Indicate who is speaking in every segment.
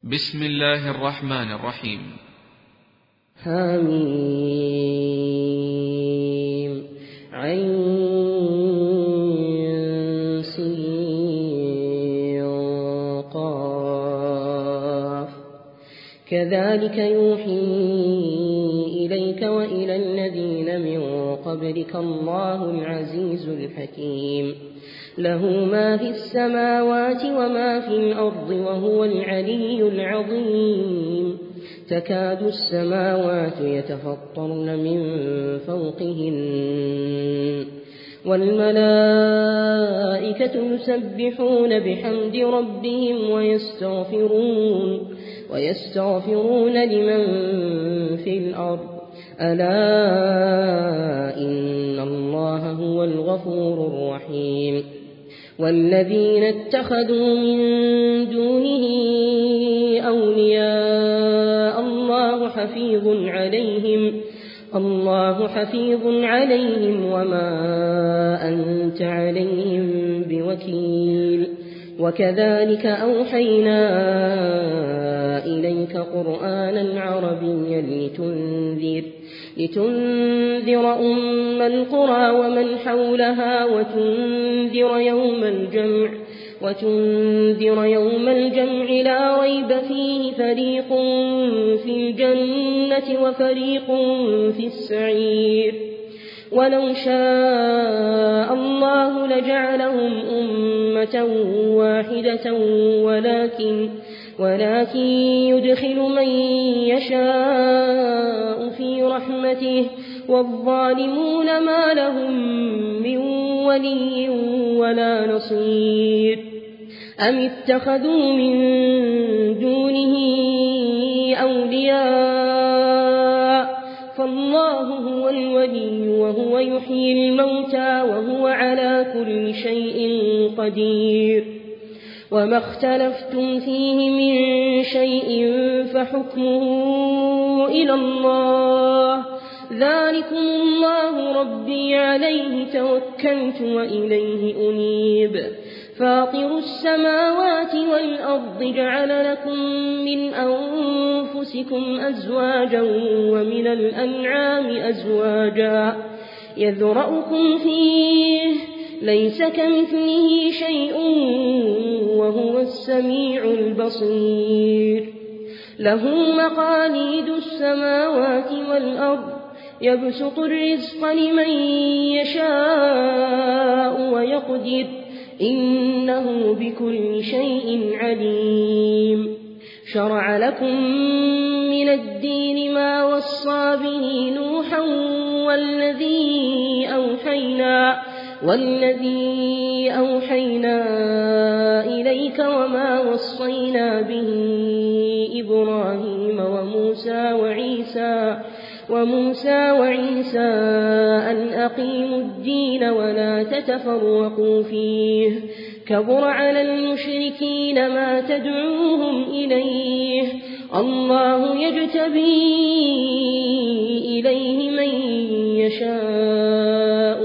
Speaker 1: بسم الله الرحمن الرحيم.
Speaker 2: حميم عين سين قاف كذلك يوحي إليك وإلى الذين من قبلك الله العزيز الحكيم له ما في السماوات وما في الأرض وهو العلي العظيم تكاد السماوات يتفطرن من فوقهن والملائكة يسبحون بحمد ربهم ويستغفرون لمن في الأرض ألا إن الله هو الغفور الرحيم والذين اتخذوا من دونه أولياء الله حفيظ عليهم وما أنت عليهم بوكيل وكذلك أوحينا إليك قرآنا عربيا لتنذر أم القرى ومن حولها وتنذر يوم الجمع لا ريب فيه فريق في الجنة وفريق في السعير ولو شاء الله لجعلهم أمة واحدة ولكن يدخل من يشاء في رحمته والظالمون ما لهم من ولي ولا نصير أم اتخذوا من دونه أولياء فالله هو الولي وهو يحيي الموتى وهو على كل شيء قدير وما اختلفتم فيه من شيء فحكمه إلى الله ذلكم الله ربي عليه توكلت وإليه أنيب فاطر السماوات والأرض جعل لكم من أنفسكم أزواجا ومن الأنعام أزواجا يذرأكم فيه ليس كمثله شيء وهو السميع البصير له مقاليد السماوات والأرض يبسط الرزق لمن يشاء ويقدر إنه بكل شيء عليم شرع لكم من الدين ما وصى به نوحا والذي أوحينا إليك وما وصينا به إبراهيم وموسى وعيسى أن أقيموا الدين ولا تتفرقوا فيه كبر على المشركين ما تدعوهم إليه الله يجتبي إليه من يشاء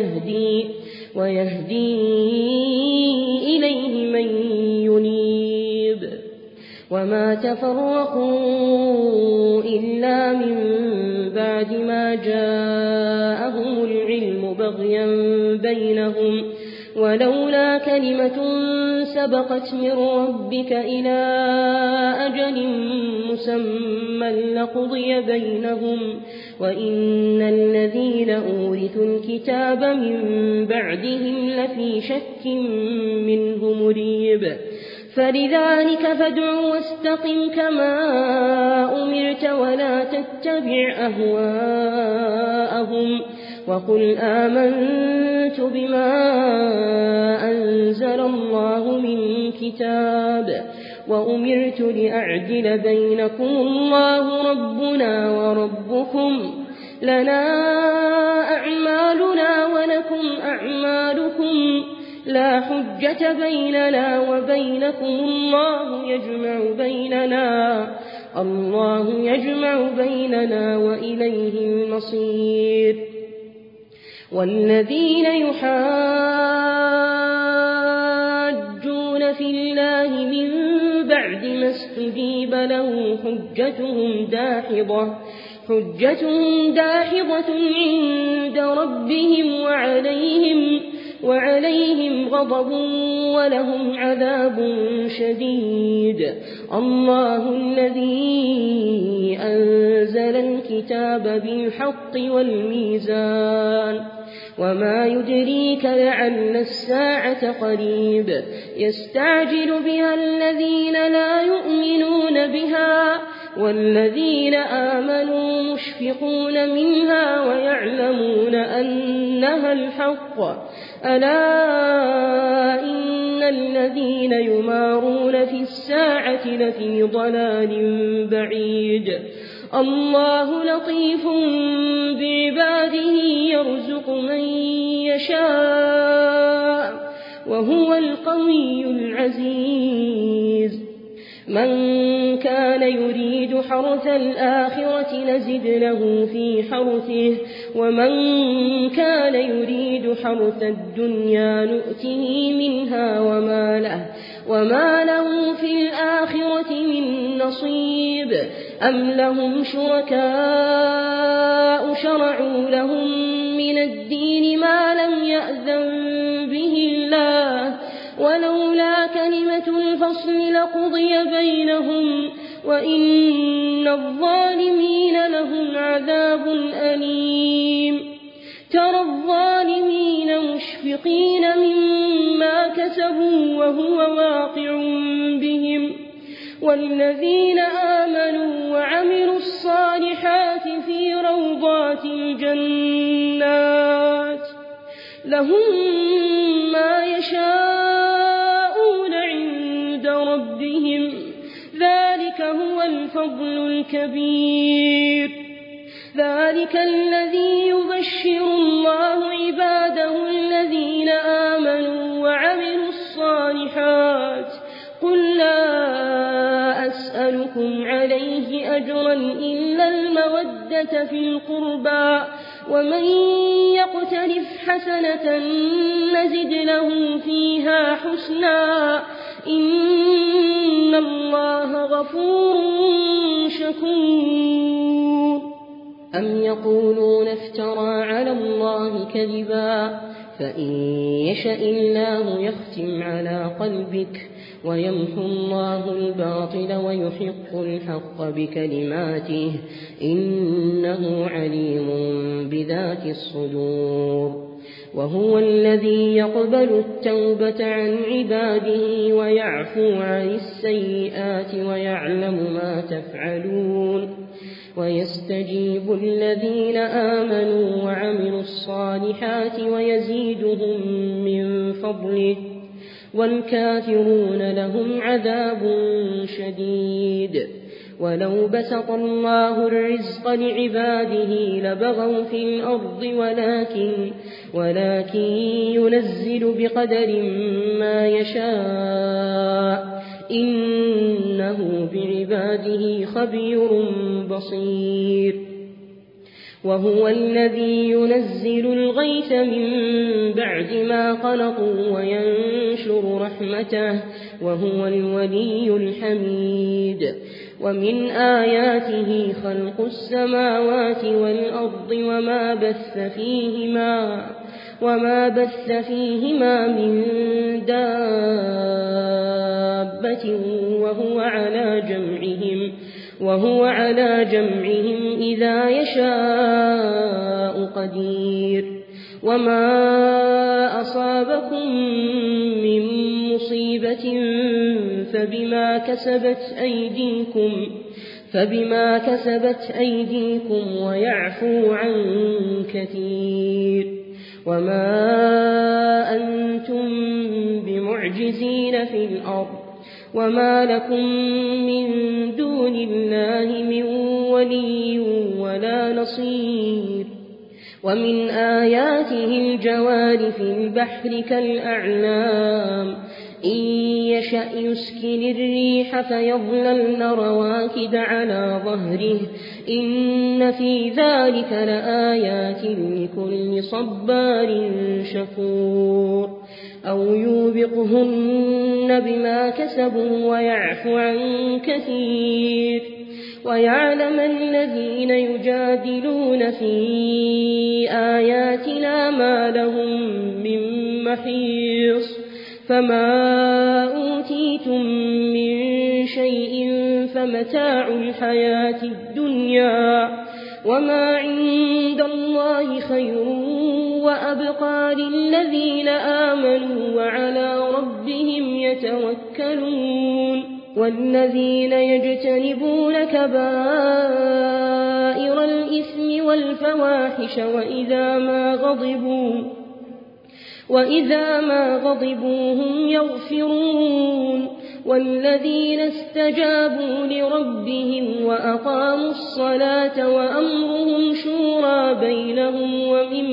Speaker 2: ويهدي إليه من ينيب وما تفرقوا إلا من بعد ما جاءهم العلم بغيا بينهم ولولا كلمة سبقت من ربك إلى أجل مسمى لقضي بينهم وإن الذين أورثوا الكتاب من بعدهم لفي شك منه مريب فلذلك فادع واستقم كما أمرت ولا تتبع أهواءهم وقل آمنت بما أنزل الله من كتاب وأمرت لأعدل بينكم الله ربنا وربكم لنا أعمالنا ولكم أعمالكم لا حجة بيننا وبينكم الله يجمع بيننا وإليه المصير والذين يحاجون في الله من بعد بعد ما استجيب له حجتهم داحضة عند ربهم وعليهم غضب ولهم عذاب شديد. الله الذي أنزل الكتاب بالحق والميزان وما يدريك لعل الساعة قريب يستعجل بها الذين لا يؤمنون بها والذين آمنوا مشفقون منها ويعلمون أنها الحق ألا إن الذين يمارون في الساعة لفي ضلال بعيد. الله لطيف بعباده يرزق من يشاء وهو القوي العزيز. من كان يريد حرث الآخرة نزد له في حرثه ومن كان يريد حرث الدنيا نؤته منها وما له في الآخرة من نصيب. أم لهم شركاء شرعوا لهم من الدين ما لم يأذن به الله ولولا كلمة الفصل لقضي بينهم وإن الظالمين لهم عذاب أليم. ترى الظالمين مشفقين مما كسبوا وهو واقع بهم والذين آمنوا وعملوا الصالحات في روضات الجنات لهم ما يشاءون عند ربهم ذلك هو الفضل الكبير. ذلك الذي يبشر الله عباده الذين آمنوا وعملوا الصالحات قل لا أسألكم عليه أجرا إلا المودة في القربى ومن يقترف حسنة نزد له فيها حسنا إن الله غفور شكور. أم يقولون افترى على الله كذبا فإن يشأ الله يختم على قلبك ويمحو الله الباطل ويحق الحق بكلماته إنه عليم بذات الصدور. وهو الذي يقبل التوبة عن عباده ويعفو عن السيئات ويعلم ما تفعلون ويستجيب الذين آمنوا وعملوا الصالحات ويزيدهم من فضله والكافرون لهم عذاب شديد. ولو بسط الله الرزق لعباده لبغوا في الأرض ولكن ينزل بقدر ما يشاء إنه بعباده خبير بصير. وهو الذي ينزل الغيث من بعد ما قنطوا وينشر رحمته وهو الولي الحميد. ومن آياته خلق السماوات والأرض وما بث فيهما من دابة وهو على جمعهم إذا يشاء قدير. وما أصابكم من مصيبة فبما كسبت أيديكم ويعفو عن كثير. وما أنتم بمعجزين في الأرض وما لكم من دون الله من ولي ولا نصير. ومن آياته الجوار في البحر كالأعلام إن يشأ يسكن الريح فيظللن رواكد على ظهره إن في ذلك لآيات لكل صبار شكور. أو يوبقهن بما كسبوا ويعفو عن كثير ويعلم الذين يجادلون في آياتنا ما لهم من محيص فما أوتيتم من شيء فمتاع الحياة الدنيا وما عند الله خير وأبقى للذين آمنوا وعلى ربهم يتوكلون والذين يجتنبون كبائر الإثم والفواحش وإذا ما غضبوا هم يغفرون والذين استجابوا لربهم وأقاموا الصلاة وأمرهم شورى بينهم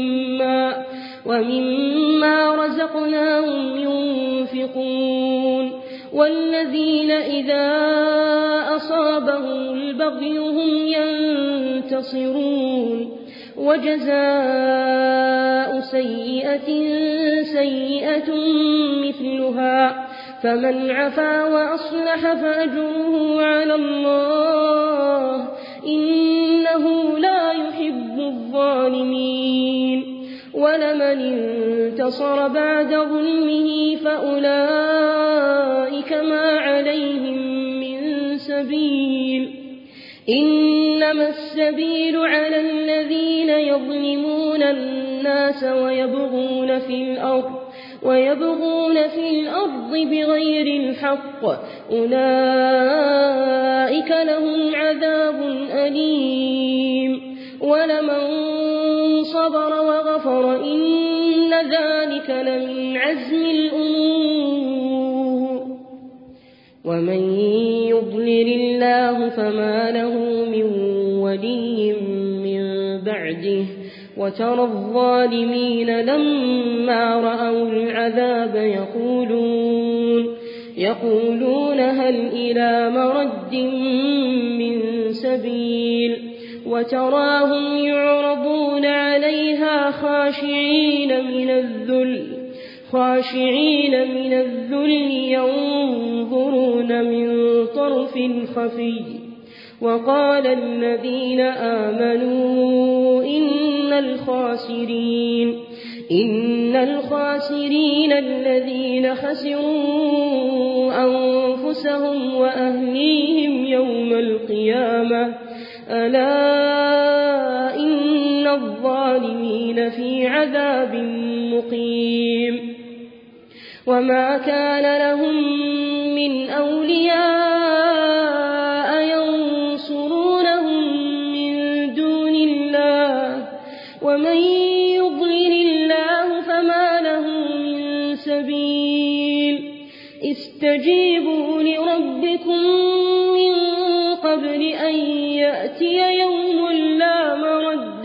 Speaker 2: ومما رزقناهم ينفقون والذين إذا أصابهم البغي هم ينتصرون وجزاء سيئة سيئة مثلها فمن عفا وأصلح فأجره على الله إنه لا يحب الظالمين ولمن انتصر بعد ظلمه فأولئك ما عليهم من سبيل إنما السبيل على الذين يظلمون الناس ويبغون في الأرض بغير الحق أولئك لهم عذاب أليم ولمن صبر وغفر إن ذلك لمن عزم الأمور ومن يضلل الله فما له من ولي من بعده وترى الظالمين لما رأوا العذاب يقولون هل إلى مرد من سبيل وتراهم يعرضون عليها خاشعين من الذل ينظرون من طرف خفي وقال الذين آمنوا إن الخاسرين الذين خسروا أنفسهم وأهليهم يوم القيامة ألا إن الظالمين في عذاب مقيم وما كان لهم من أولياء ينصرونهم من دون الله ومن يضلل الله فما له من سبيل استجيبوا لربكم من قبل أن يأتي يوم لا مرد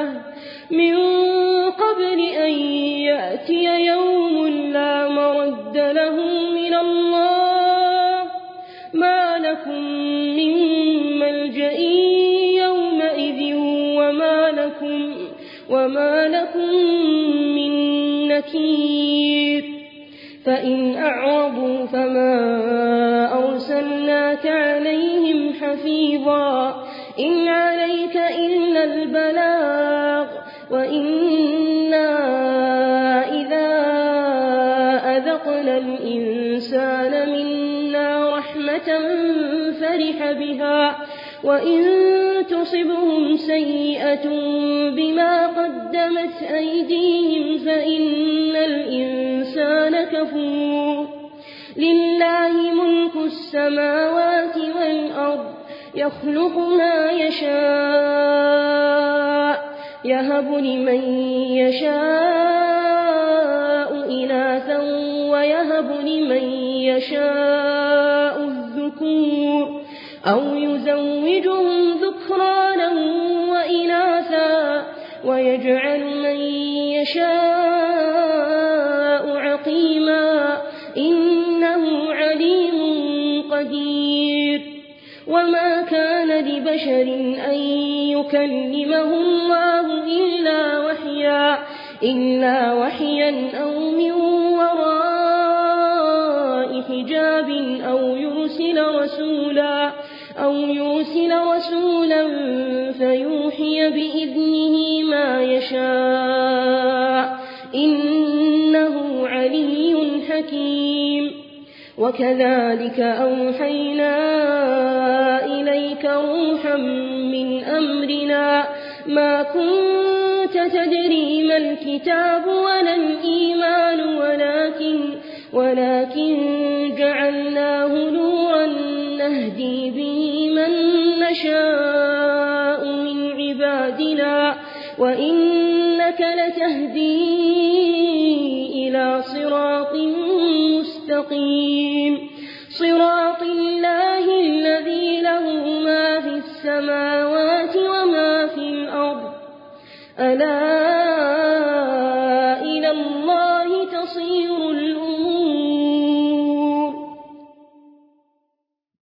Speaker 2: له من الله ما لكم من ملجأ يومئذ وما لكم من نكير فإن أعرضوا فما أرسلناك عليهم حفيظا إن عليك إلا البلاغ وإنا إذا أذقنا الإنسان منا رحمة فرح بها وإن تصبهم سيئة بما قدمت أيديهم فإن الإنسان كفور لله ملك السماوات والأرض يخلق ما يشاء يهب لمن يشاء إناثا ويهب لمن يشاء الذكور أو يزوجهم ذكرانا وإناثا ويجعل من يشاء عقيما إنه عليم قدير وما كان لبشر أن يكلمه الله إلا وحيا أو من وراء حجاب أو يرسل رسولا فيوحي بإذنه ما يشاء إنه علي حكيم. وكذلك أوحينا إليك روحا من أمرنا ما كنت تدري ما الكتاب ولا الإيمان ولكن جعلناه نورا نهدي به من نشاء من عبادنا وإنك لتهدي إلى صراط مستقيم صراط الله الذي له ما في السماوات وما في الأرض ألا